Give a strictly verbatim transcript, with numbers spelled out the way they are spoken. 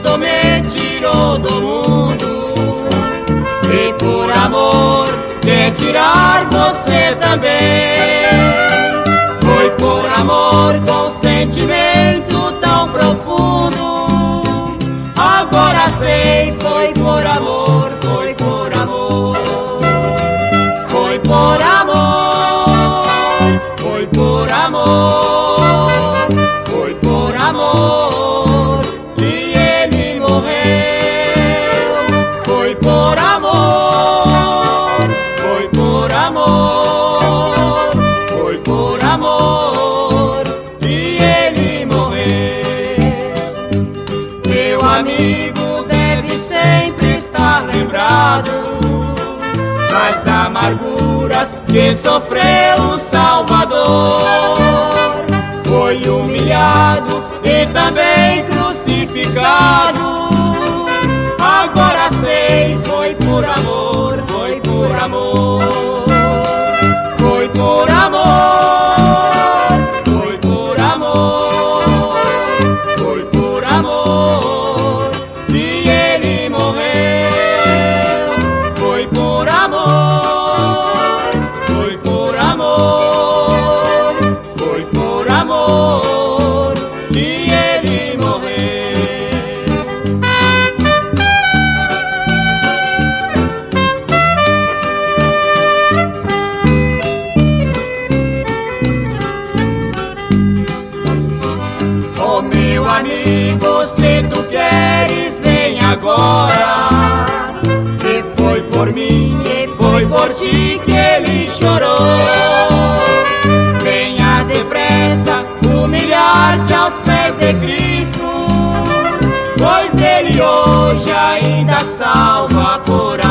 Cristo me tirou do mundo, e por amor quer tirar você também. Foi por amor com sentimento tão profundo, agora sei, foi por amor, foi por amor, foi por amor, foi por amor, foi por amor que ele morreu. Foi por amor, foi por amor, foi por amor que ele morreu. Meu amigo deve sempre estar lembrado das amarguras que sofreu o Salvador. Foi humilhado e também crucificado, agora sei, foi por amor, foi por amor, foi por amor, foi por amor, foi por amor que ele morreu. Foi por amor, foi por amor, foi por amor que ele morreu. Oh, meu amigo, se tu queres, vem agora, que foi por mim, e foi por ti que ele chorou. Venhas depressa humilhar-te aos pés de Cristo, pois ele hoje ainda salva por amor.